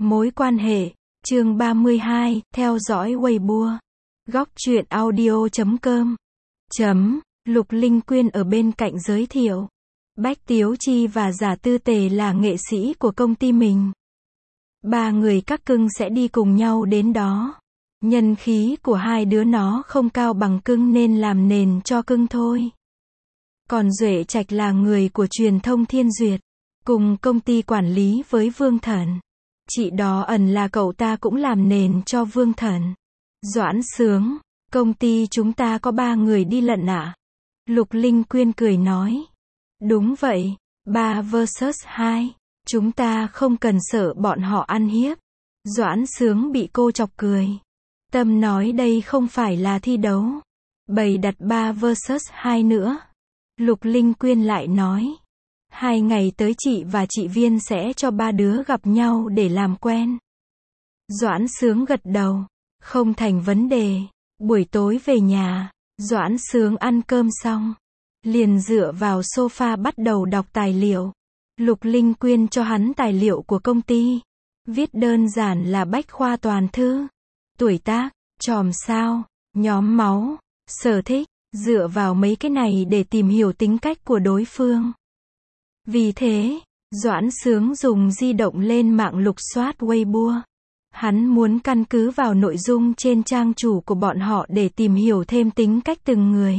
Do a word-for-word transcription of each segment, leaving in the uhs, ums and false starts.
Mối quan hệ, chương ba mươi hai, theo dõi Weibo. Góc truyện audio chấm com. Chấm, Lục Linh Quyên ở bên cạnh giới thiệu. Bách Tiếu Chi và Giả Tư Tề là nghệ sĩ của công ty mình. Ba người các cưng sẽ đi cùng nhau đến đó. Nhân khí của hai đứa nó không cao bằng cưng nên làm nền cho cưng thôi. Còn Duệ Trạch là người của truyền thông Thiên Duyệt, cùng công ty quản lý với Vương Thần. Chị đó ẩn là cậu ta cũng làm nền cho Vương Thần. Doãn Sướng, công ty chúng ta có ba người đi lận ạ. Lục Linh Quyên cười nói. Đúng vậy, ba versus hai. Chúng ta không cần sợ bọn họ ăn hiếp. Doãn Sướng bị cô chọc cười. Tâm nói đây không phải là thi đấu. Bày đặt ba versus hai nữa. Lục Linh Quyên lại nói. Hai ngày tới chị và chị Viên sẽ cho ba đứa gặp nhau để làm quen. Doãn Sướng gật đầu. Không thành vấn đề. Buổi tối về nhà, Doãn Sướng ăn cơm xong, liền dựa vào sofa bắt đầu đọc tài liệu. Lục Linh Quyên cho hắn tài liệu của công ty. Viết đơn giản là bách khoa toàn thư. Tuổi tác, chòm sao, nhóm máu, sở thích, dựa vào mấy cái này để tìm hiểu tính cách của đối phương. Vì thế, Doãn Sướng dùng di động lên mạng lục soát Weibo. Hắn muốn căn cứ vào nội dung trên trang chủ của bọn họ để tìm hiểu thêm tính cách từng người.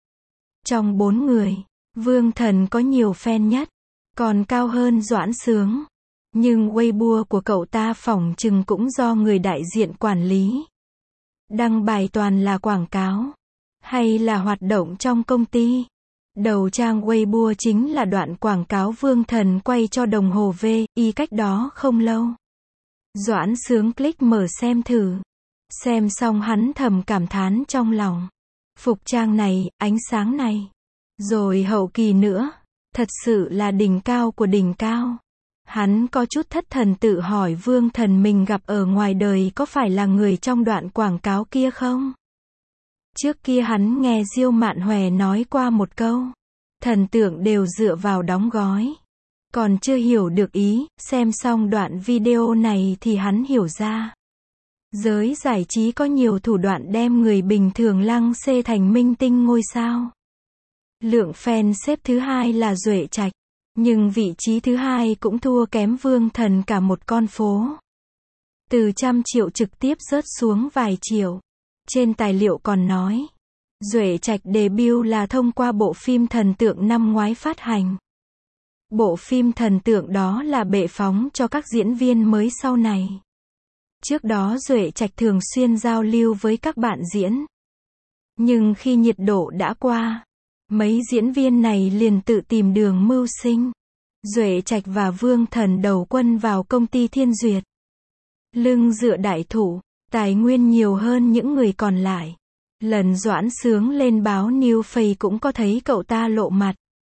Trong bốn người, Vương Thần có nhiều fan nhất, còn cao hơn Doãn Sướng. Nhưng Weibo của cậu ta phỏng chừng cũng do người đại diện quản lý. Đăng bài toàn là quảng cáo, hay là hoạt động trong công ty. Đầu trang Weibo chính là đoạn quảng cáo Vương Thần quay cho đồng hồ vê i cách đó không lâu. Doãn Sướng click mở xem thử. Xem xong hắn thầm cảm thán trong lòng. Phục trang này, ánh sáng này. Rồi hậu kỳ nữa. Thật sự là đỉnh cao của đỉnh cao. Hắn có chút thất thần tự hỏi Vương Thần mình gặp ở ngoài đời có phải là người trong đoạn quảng cáo kia không? Trước kia hắn nghe Diêu Mạn Hòe nói qua một câu. Thần tượng đều dựa vào đóng gói. Còn chưa hiểu được ý, xem xong đoạn video này thì hắn hiểu ra. Giới giải trí có nhiều thủ đoạn đem người bình thường lăng xê thành minh tinh ngôi sao. Lượng fan xếp thứ hai là Duệ Trạch. Nhưng vị trí thứ hai cũng thua kém Vương Thần cả một con phố. Từ trăm triệu trực tiếp rớt xuống vài triệu. Trên tài liệu còn nói. Duệ Trạch debut là thông qua bộ phim Thần Tượng năm ngoái phát hành. Bộ phim Thần Tượng đó là bệ phóng cho các diễn viên mới sau này. Trước đó Duệ Trạch thường xuyên giao lưu với các bạn diễn. Nhưng khi nhiệt độ đã qua, mấy diễn viên này liền tự tìm đường mưu sinh. Duệ Trạch và Vương Thần đầu quân vào công ty Thiên Duyệt. Lưng dựa đại thụ, tài nguyên nhiều hơn những người còn lại. Lần Doãn Sướng lên báo New Face cũng có thấy cậu ta lộ mặt.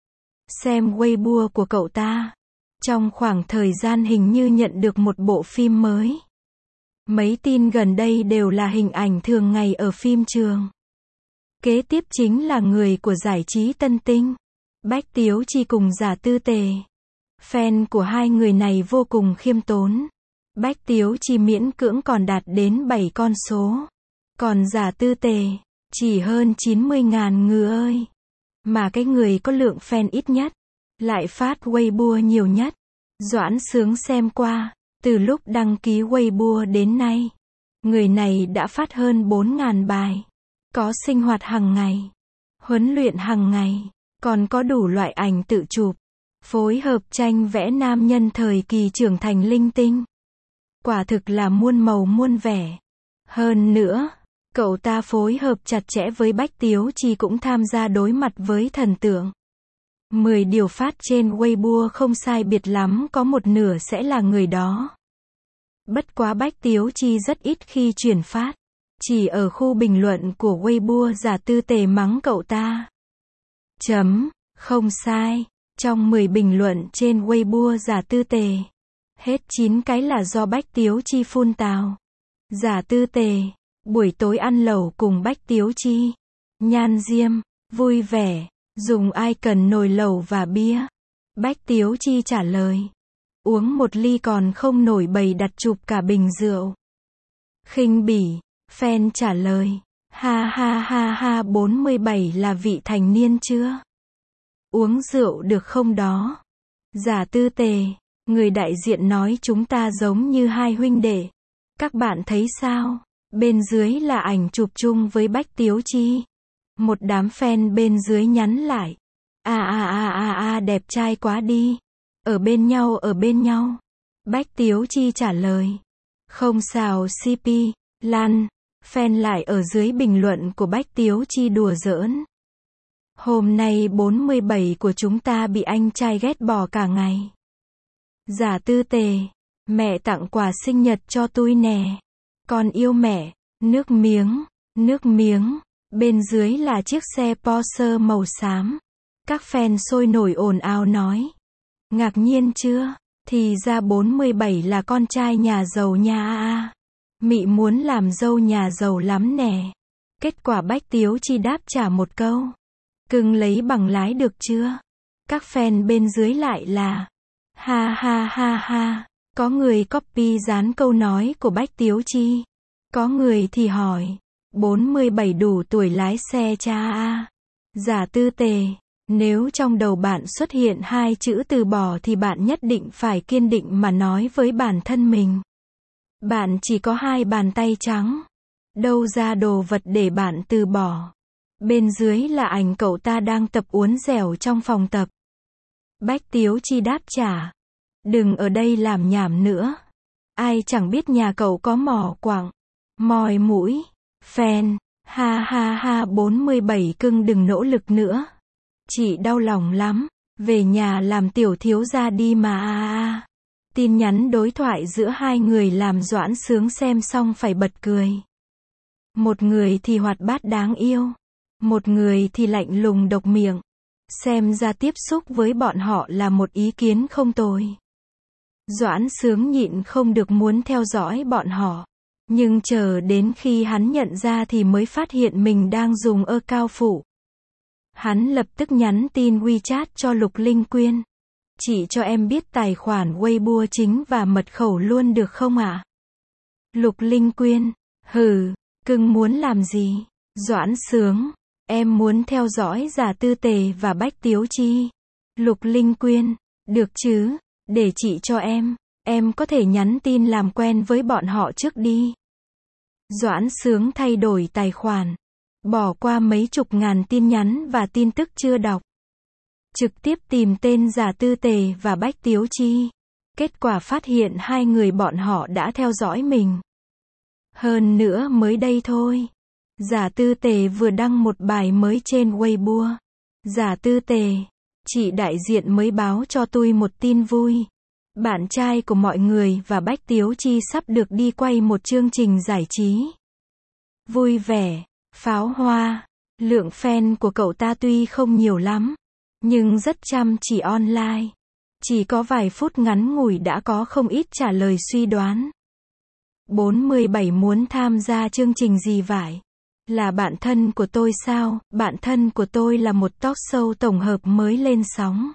Xem Weibo của cậu ta. Trong khoảng thời gian hình như nhận được một bộ phim mới. Mấy tin gần đây đều là hình ảnh thường ngày ở phim trường. Kế tiếp chính là người của giải trí Tân Tinh. Bách Tiếu Chi cùng Giả Tư Tề. Fan của hai người này vô cùng khiêm tốn. Bách Tiếu Chi miễn cưỡng còn đạt đến bảy con số. Còn Giả Tư Tề, chỉ hơn chín mươi ngàn người ơi. Mà cái người có lượng fan ít nhất, lại phát Weibo nhiều nhất. Doãn Sướng xem qua, từ lúc đăng ký Weibo đến nay. Người này đã phát hơn bốn ngàn bài. Có sinh hoạt hàng ngày, huấn luyện hàng ngày, còn có đủ loại ảnh tự chụp. Phối hợp tranh vẽ nam nhân thời kỳ trưởng thành linh tinh. Quả thực là muôn màu muôn vẻ. Hơn nữa, cậu ta phối hợp chặt chẽ với Bách Tiếu Chi cũng tham gia đối mặt với thần tượng. mười điều phát trên Weibo không sai biệt lắm có một nửa sẽ là người đó. Bất quá Bách Tiếu Chi rất ít khi chuyển phát. Chỉ ở khu bình luận của Weibo Giả Tư Tề mắng cậu ta. Chấm, không sai. Trong mười bình luận trên Weibo Giả Tư Tề, hết chín cái là do Bách Tiếu Chi phun tào. Giả Tư Tề, buổi tối ăn lẩu cùng Bách Tiếu Chi. Nhan diêm, vui vẻ, dùng ai cần nồi lẩu và bia. Bách Tiếu Chi trả lời. Uống một ly còn không nổi bày đặt chụp cả bình rượu. Khinh bỉ, fan trả lời. Ha ha ha ha bốn mươi bảy là vị thành niên chưa? Uống rượu được không đó? Giả Tư Tề, người đại diện nói chúng ta giống như hai huynh đệ. Các bạn thấy sao? Bên dưới là ảnh chụp chung với Bách Tiếu Chi. Một đám fan bên dưới nhắn lại. À à à à à đẹp trai quá đi. Ở bên nhau ở bên nhau. Bách Tiếu Chi trả lời. Không xào xê pê, Lan. Fan lại ở dưới bình luận của Bách Tiếu Chi đùa giỡn. Hôm nay bốn mươi bảy của chúng ta bị anh trai ghét bỏ cả ngày. Giả Tư Tề, mẹ tặng quà sinh nhật cho tôi nè. Con yêu mẹ, nước miếng, nước miếng. Bên dưới là chiếc xe Porsche màu xám. Các fan sôi nổi ồn ào nói. Ngạc nhiên chưa? Thì ra bốn mươi bảy là con trai nhà giàu nha a a. Mị muốn làm dâu nhà giàu lắm nè. Kết quả Bách Tiếu Chi đáp trả một câu. Cưng lấy bằng lái được chưa? Các fan bên dưới lại là. Ha ha ha ha. Có người copy dán câu nói của Bách Tiếu Chi. Có người thì hỏi. bốn mươi bảy đủ tuổi lái xe cha a a. Giả Tư Tề. Nếu trong đầu bạn xuất hiện hai chữ từ bỏ thì bạn nhất định phải kiên định mà nói với bản thân mình. Bạn chỉ có hai bàn tay trắng. Đâu ra đồ vật để bạn từ bỏ. Bên dưới là ảnh cậu ta đang tập uốn dẻo trong phòng tập. Bách Tiếu Chi đáp trả. Đừng ở đây làm nhảm nữa. Ai chẳng biết nhà cậu có mỏ quặng, mòi mũi. Fan, ha ha ha bốn mươi bảy cưng đừng nỗ lực nữa. Chị đau lòng lắm. Về nhà làm tiểu thiếu gia đi mà a a. Tin nhắn đối thoại giữa hai người làm Doãn Sướng xem xong phải bật cười. Một người thì hoạt bát đáng yêu. Một người thì lạnh lùng độc miệng. Xem ra tiếp xúc với bọn họ là một ý kiến không tồi. Doãn Sướng nhịn không được muốn theo dõi bọn họ. Nhưng chờ đến khi hắn nhận ra thì mới phát hiện mình đang dùng ơ cao phụ. Hắn lập tức nhắn tin WeChat cho Lục Linh Quyên. Chị cho em biết tài khoản Weibo chính và mật khẩu luôn được không ạ? À? Lục Linh Quyên. Hừ, cưng muốn làm gì? Doãn Sướng. Em muốn theo dõi Giả Tư Tề và Bách Tiếu Chi. Lục Linh Quyên. Được chứ, để chị cho em. Em có thể nhắn tin làm quen với bọn họ trước đi. Doãn Sướng thay đổi tài khoản. Bỏ qua mấy chục ngàn tin nhắn và tin tức chưa đọc. Trực tiếp tìm tên Giả Tư Tề và Bách Tiếu Chi. Kết quả phát hiện hai người bọn họ đã theo dõi mình. Hơn nữa mới đây thôi. Giả Tư Tề vừa đăng một bài mới trên Weibo. Giả Tư Tề, chị đại diện mới báo cho tôi một tin vui. Bạn trai của mọi người và Bách Tiếu Chi sắp được đi quay một chương trình giải trí. Vui vẻ, pháo hoa. Lượng fan của cậu ta tuy không nhiều lắm, nhưng rất chăm chỉ online. Chỉ có vài phút ngắn ngủi đã có không ít trả lời suy đoán. bốn mươi bảy muốn tham gia chương trình gì vậy? Là bạn thân của tôi sao? Bạn thân của tôi là một talk show tổng hợp mới lên sóng.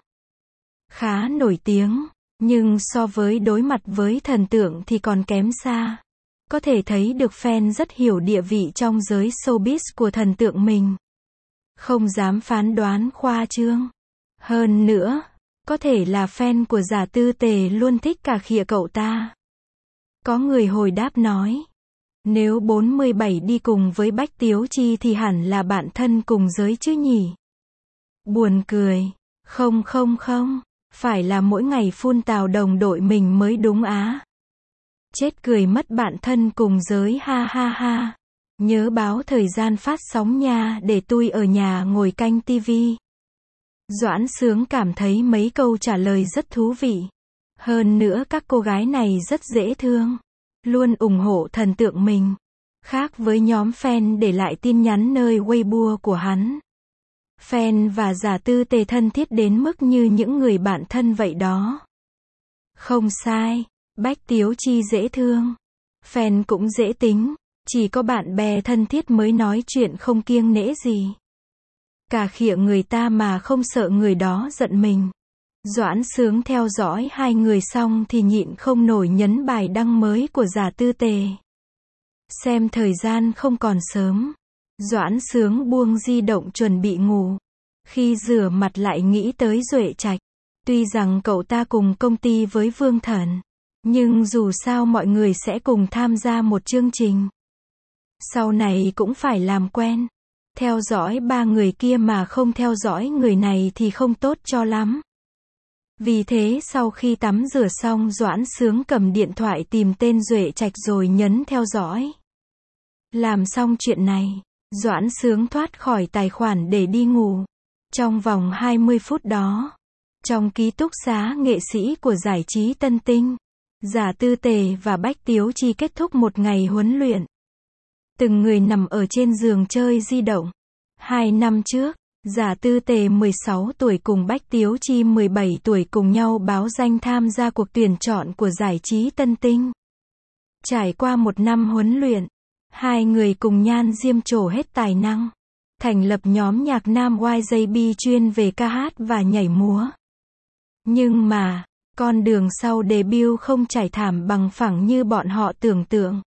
Khá nổi tiếng, nhưng so với đối mặt với thần tượng thì còn kém xa. Có thể thấy được fan rất hiểu địa vị trong giới showbiz của thần tượng mình. Không dám phán đoán khoa trương. Hơn nữa, có thể là fan của Giả Tư Tề luôn thích cà khịa cậu ta. Có người hồi đáp nói. Nếu bốn mươi bảy đi cùng với Bách Tiếu Chi thì hẳn là bạn thân cùng giới chứ nhỉ? Buồn cười. Không không không. Phải là mỗi ngày phun tào đồng đội mình mới đúng á. Chết cười mất bạn thân cùng giới ha ha ha. Nhớ báo thời gian phát sóng nha để tôi ở nhà ngồi canh tivi. Doãn Sướng cảm thấy mấy câu trả lời rất thú vị. Hơn nữa các cô gái này rất dễ thương. Luôn ủng hộ thần tượng mình. Khác với nhóm fan để lại tin nhắn nơi Weibo của hắn. Fan và Giả Tư Tề thân thiết đến mức như những người bạn thân vậy đó. Không sai. Bách Tiếu Chi dễ thương. Fan cũng dễ tính. Chỉ có bạn bè thân thiết mới nói chuyện không kiêng nể gì. Cà khịa người ta mà không sợ người đó giận mình. Doãn Sướng theo dõi hai người xong thì nhịn không nổi nhấn bài đăng mới của Giả Tư Tề. Xem thời gian không còn sớm, Doãn Sướng buông di động chuẩn bị ngủ. Khi rửa mặt lại nghĩ tới Duệ Trạch. Tuy rằng cậu ta cùng công ty với Vương Thần, nhưng dù sao mọi người sẽ cùng tham gia một chương trình. Sau này cũng phải làm quen. Theo dõi ba người kia mà không theo dõi người này thì không tốt cho lắm. Vì thế sau khi tắm rửa xong Doãn Sướng cầm điện thoại tìm tên Duệ Trạch rồi nhấn theo dõi. Làm xong chuyện này, Doãn Sướng thoát khỏi tài khoản để đi ngủ. Trong vòng hai mươi phút đó, trong ký túc xá nghệ sĩ của giải trí Tân Tinh, Giả Tư Tề và Bách Tiếu Chi kết thúc một ngày huấn luyện. Từng người nằm ở trên giường chơi di động. Hai năm trước, Giả Tư Tề mười sáu tuổi cùng Bách Tiếu Chi mười bảy tuổi cùng nhau báo danh tham gia cuộc tuyển chọn của giải trí Tân Tinh. Trải qua một năm huấn luyện, hai người cùng nhan diêm trổ hết tài năng, thành lập nhóm nhạc nam Y J B chuyên về ca hát và nhảy múa. Nhưng mà, con đường sau debut không trải thảm bằng phẳng như bọn họ tưởng tượng.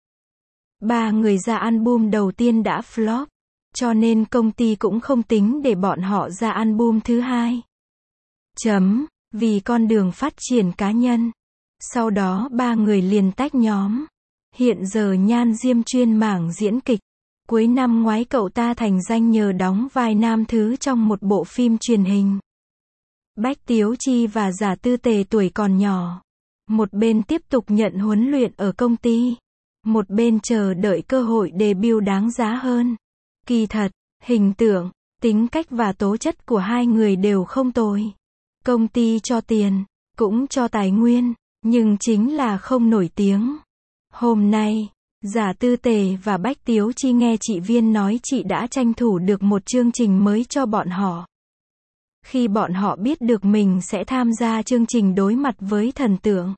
Ba người ra album đầu tiên đã flop, cho nên công ty cũng không tính để bọn họ ra album thứ hai. Chấm, vì con đường phát triển cá nhân. Sau đó ba người liền tách nhóm. Hiện giờ Nhan Diêm chuyên mảng diễn kịch. Cuối năm ngoái cậu ta thành danh nhờ đóng vai nam thứ trong một bộ phim truyền hình. Bách Tiếu Chi và Giả Tư Tề tuổi còn nhỏ. Một bên tiếp tục nhận huấn luyện ở công ty. Một bên chờ đợi cơ hội debut đáng giá hơn. Kỳ thật, hình tượng, tính cách và tố chất của hai người đều không tồi. Công ty cho tiền, cũng cho tài nguyên, nhưng chính là không nổi tiếng. Hôm nay, Giả Tư Tề và Bách Tiếu Chi nghe chị Viên nói chị đã tranh thủ được một chương trình mới cho bọn họ. Khi bọn họ biết được mình sẽ tham gia chương trình đối mặt với thần tượng,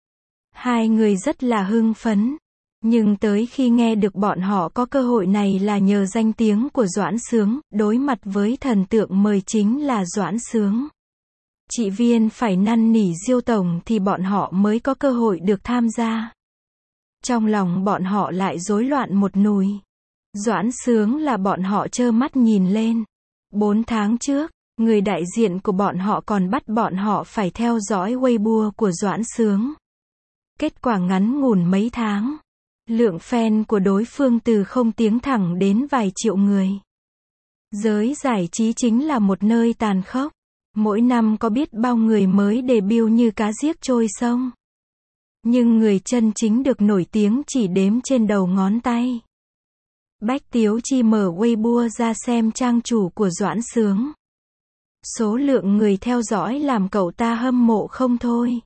hai người rất là hưng phấn. Nhưng tới khi nghe được bọn họ có cơ hội này là nhờ danh tiếng của Doãn Sướng, đối mặt với thần tượng mời chính là Doãn Sướng. Chị Viên phải năn nỉ Diêu tổng thì bọn họ mới có cơ hội được tham gia. Trong lòng bọn họ lại rối loạn một nùi. Doãn Sướng là bọn họ trơ mắt nhìn lên. Bốn tháng trước, người đại diện của bọn họ còn bắt bọn họ phải theo dõi Weibo của Doãn Sướng. Kết quả ngắn ngủn mấy tháng, lượng fan của đối phương từ không tiếng thẳng đến vài triệu người. Giới giải trí chính là một nơi tàn khốc. Mỗi năm có biết bao người mới debut như cá giếc trôi sông. Nhưng người chân chính được nổi tiếng chỉ đếm trên đầu ngón tay. Bách Tiếu Chi mở Weibo ra xem trang chủ của Doãn Sướng. Số lượng người theo dõi làm cậu ta hâm mộ không thôi.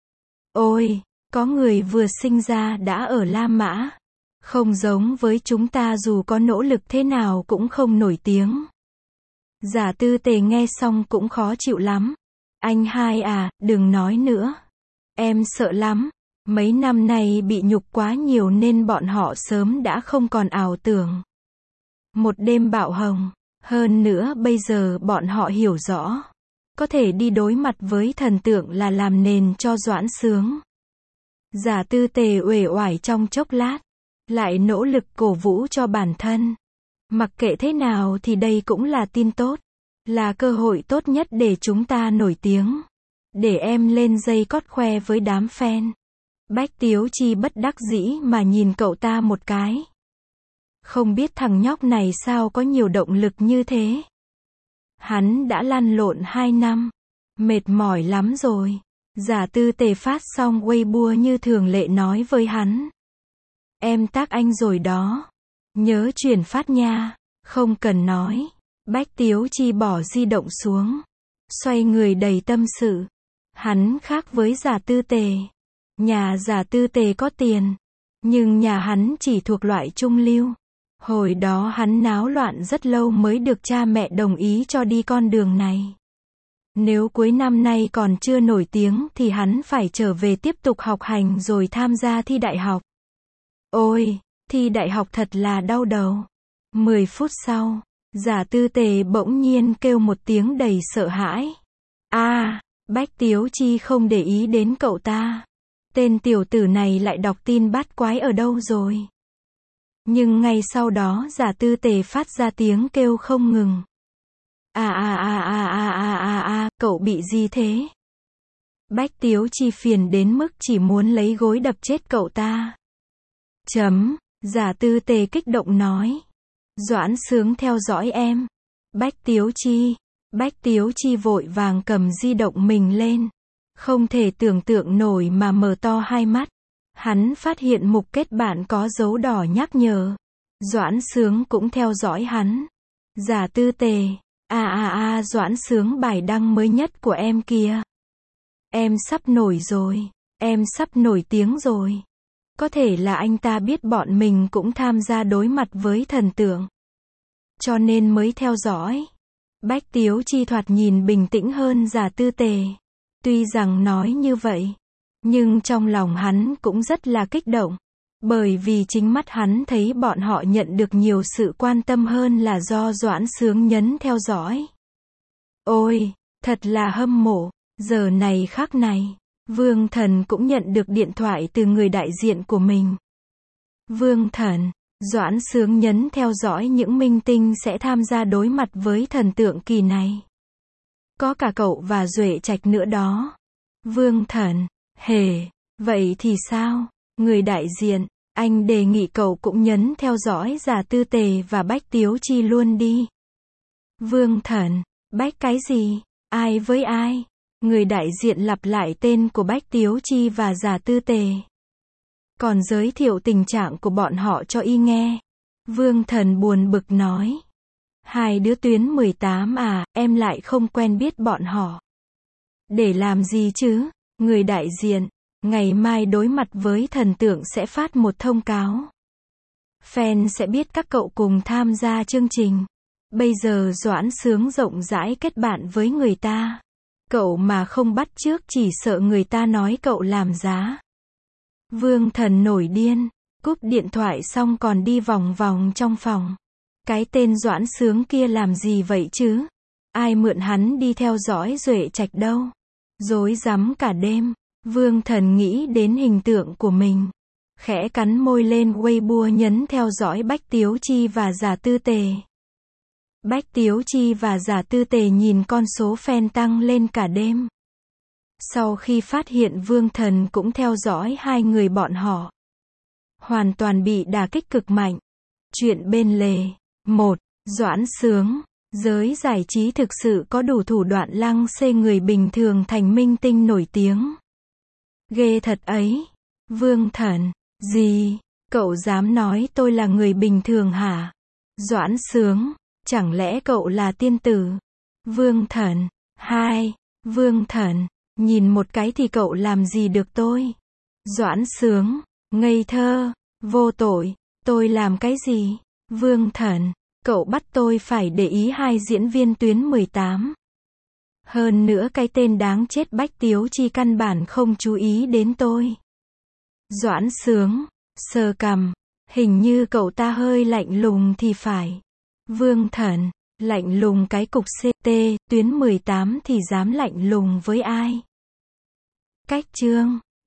Ôi, có người vừa sinh ra đã ở La Mã. Không giống với chúng ta dù có nỗ lực thế nào cũng không nổi tiếng. Giả Tư Tề nghe xong cũng khó chịu lắm. Anh hai à, đừng nói nữa. Em sợ lắm. Mấy năm nay bị nhục quá nhiều nên bọn họ sớm đã không còn ảo tưởng. Một đêm bạo hồng. Hơn nữa bây giờ bọn họ hiểu rõ. Có thể đi đối mặt với thần tượng là làm nền cho Doãn Sướng. Giả Tư Tề uể oải trong chốc lát. Lại nỗ lực cổ vũ cho bản thân. Mặc kệ thế nào thì đây cũng là tin tốt. Là cơ hội tốt nhất để chúng ta nổi tiếng. Để em lên dây cót khoe với đám fan. Bách Tiếu Chi bất đắc dĩ mà nhìn cậu ta một cái. Không biết thằng nhóc này sao có nhiều động lực như thế. Hắn đã lăn lộn hai năm. Mệt mỏi lắm rồi. Giả Tư Tề phát xong Weibo như thường lệ nói với hắn. Em tag anh rồi đó. Nhớ chuyển phát nha. Không cần nói. Bách Tiếu Chi bỏ di động xuống. Xoay người đầy tâm sự. Hắn khác với Giả Tư Tề. Nhà Giả Tư Tề có tiền. Nhưng nhà hắn chỉ thuộc loại trung lưu. Hồi đó hắn náo loạn rất lâu mới được cha mẹ đồng ý cho đi con đường này. Nếu cuối năm nay còn chưa nổi tiếng thì hắn phải trở về tiếp tục học hành rồi tham gia thi đại học. Ôi, thi đại học thật là đau đầu. Mười phút sau, Giả Tư Tề bỗng nhiên kêu một tiếng đầy sợ hãi. A, à, Bách Tiếu Chi không để ý đến cậu ta. Tên tiểu tử này lại đọc tin bát quái ở đâu rồi? Nhưng ngay sau đó Giả Tư Tề phát ra tiếng kêu không ngừng. À à à à à à à à, cậu bị gì thế? Bách Tiếu Chi phiền đến mức chỉ muốn lấy gối đập chết cậu ta. Chấm, Giả Tư Tề kích động nói. Doãn Sướng theo dõi em. Bách Tiếu Chi. Bách Tiếu Chi vội vàng cầm di động mình lên. Không thể tưởng tượng nổi mà mở to hai mắt. Hắn phát hiện mục kết bạn có dấu đỏ nhắc nhở. Doãn Sướng cũng theo dõi hắn. Giả Tư Tề. À à à, Doãn Sướng bài đăng mới nhất của em kìa. Em sắp nổi rồi. Em sắp nổi tiếng rồi. Có thể là anh ta biết bọn mình cũng tham gia đối mặt với thần tượng. Cho nên mới theo dõi. Bách Tiếu Chi thoạt nhìn bình tĩnh hơn Giả Tư Tề. Tuy rằng nói như vậy, nhưng trong lòng hắn cũng rất là kích động. Bởi vì chính mắt hắn thấy bọn họ nhận được nhiều sự quan tâm hơn là do Doãn Sướng nhấn theo dõi. Ôi, thật là hâm mộ. Giờ này khắc này, Vương Thần cũng nhận được điện thoại từ người đại diện của mình. Vương Thần, Doãn Sướng nhấn theo dõi những minh tinh sẽ tham gia đối mặt với thần tượng kỳ này. Có cả cậu và Duệ Trạch nữa đó. Vương Thần, hề, vậy thì sao? Người đại diện, anh đề nghị cậu cũng nhấn theo dõi Giả Tư Tề và Bách Tiếu Chi luôn đi. Vương Thần, Bách cái gì? Ai với ai? Người đại diện lặp lại tên của Bách Tiếu Chi và Giả Tư Tề. Còn giới thiệu tình trạng của bọn họ cho y nghe. Vương Thần buồn bực nói. Hai đứa tuyến mười tám à, em lại không quen biết bọn họ. Để làm gì chứ? Người đại diện, ngày mai đối mặt với thần tượng sẽ phát một thông cáo. Fan sẽ biết các cậu cùng tham gia chương trình. Bây giờ Doãn Sướng rộng rãi kết bạn với người ta. Cậu mà không bắt chước chỉ sợ người ta nói cậu làm giá. Vương Thần nổi điên, cúp điện thoại xong còn đi vòng vòng trong phòng. Cái tên Doãn Sướng kia làm gì vậy chứ? Ai mượn hắn đi theo dõi Duệ Trạch đâu? Rối rắm cả đêm, Vương Thần nghĩ đến hình tượng của mình. Khẽ cắn môi lên Weibo nhấn theo dõi Bách Tiếu Chi và Giả Tư Tề. Bách Tiếu Chi và Giả Tư Tề nhìn con số fan tăng lên cả đêm. Sau khi phát hiện Vương Thần cũng theo dõi hai người bọn họ, hoàn toàn bị đả kích cực mạnh. Chuyện bên lề. một. Doãn Sướng. Giới giải trí thực sự có đủ thủ đoạn lăng xê người bình thường thành minh tinh nổi tiếng. Ghê thật ấy. Vương Thần. Gì? Cậu dám nói tôi là người bình thường hả? Doãn Sướng. Chẳng lẽ cậu là tiên tử? Vương Thần. hai. Vương Thần. Nhìn một cái thì cậu làm gì được tôi? Doãn Sướng. Ngây thơ. Vô tội. Tôi làm cái gì? Vương Thần. Cậu bắt tôi phải để ý hai diễn viên tuyến mười tám. Hơn nữa cái tên đáng chết Bách Tiếu Chi căn bản không chú ý đến tôi. Doãn Sướng. Sờ cằm. Hình như cậu ta hơi lạnh lùng thì phải. Vương Thần. Lạnh lùng cái cục xê tê, tuyến mười tám thì dám lạnh lùng với ai? Cách chương.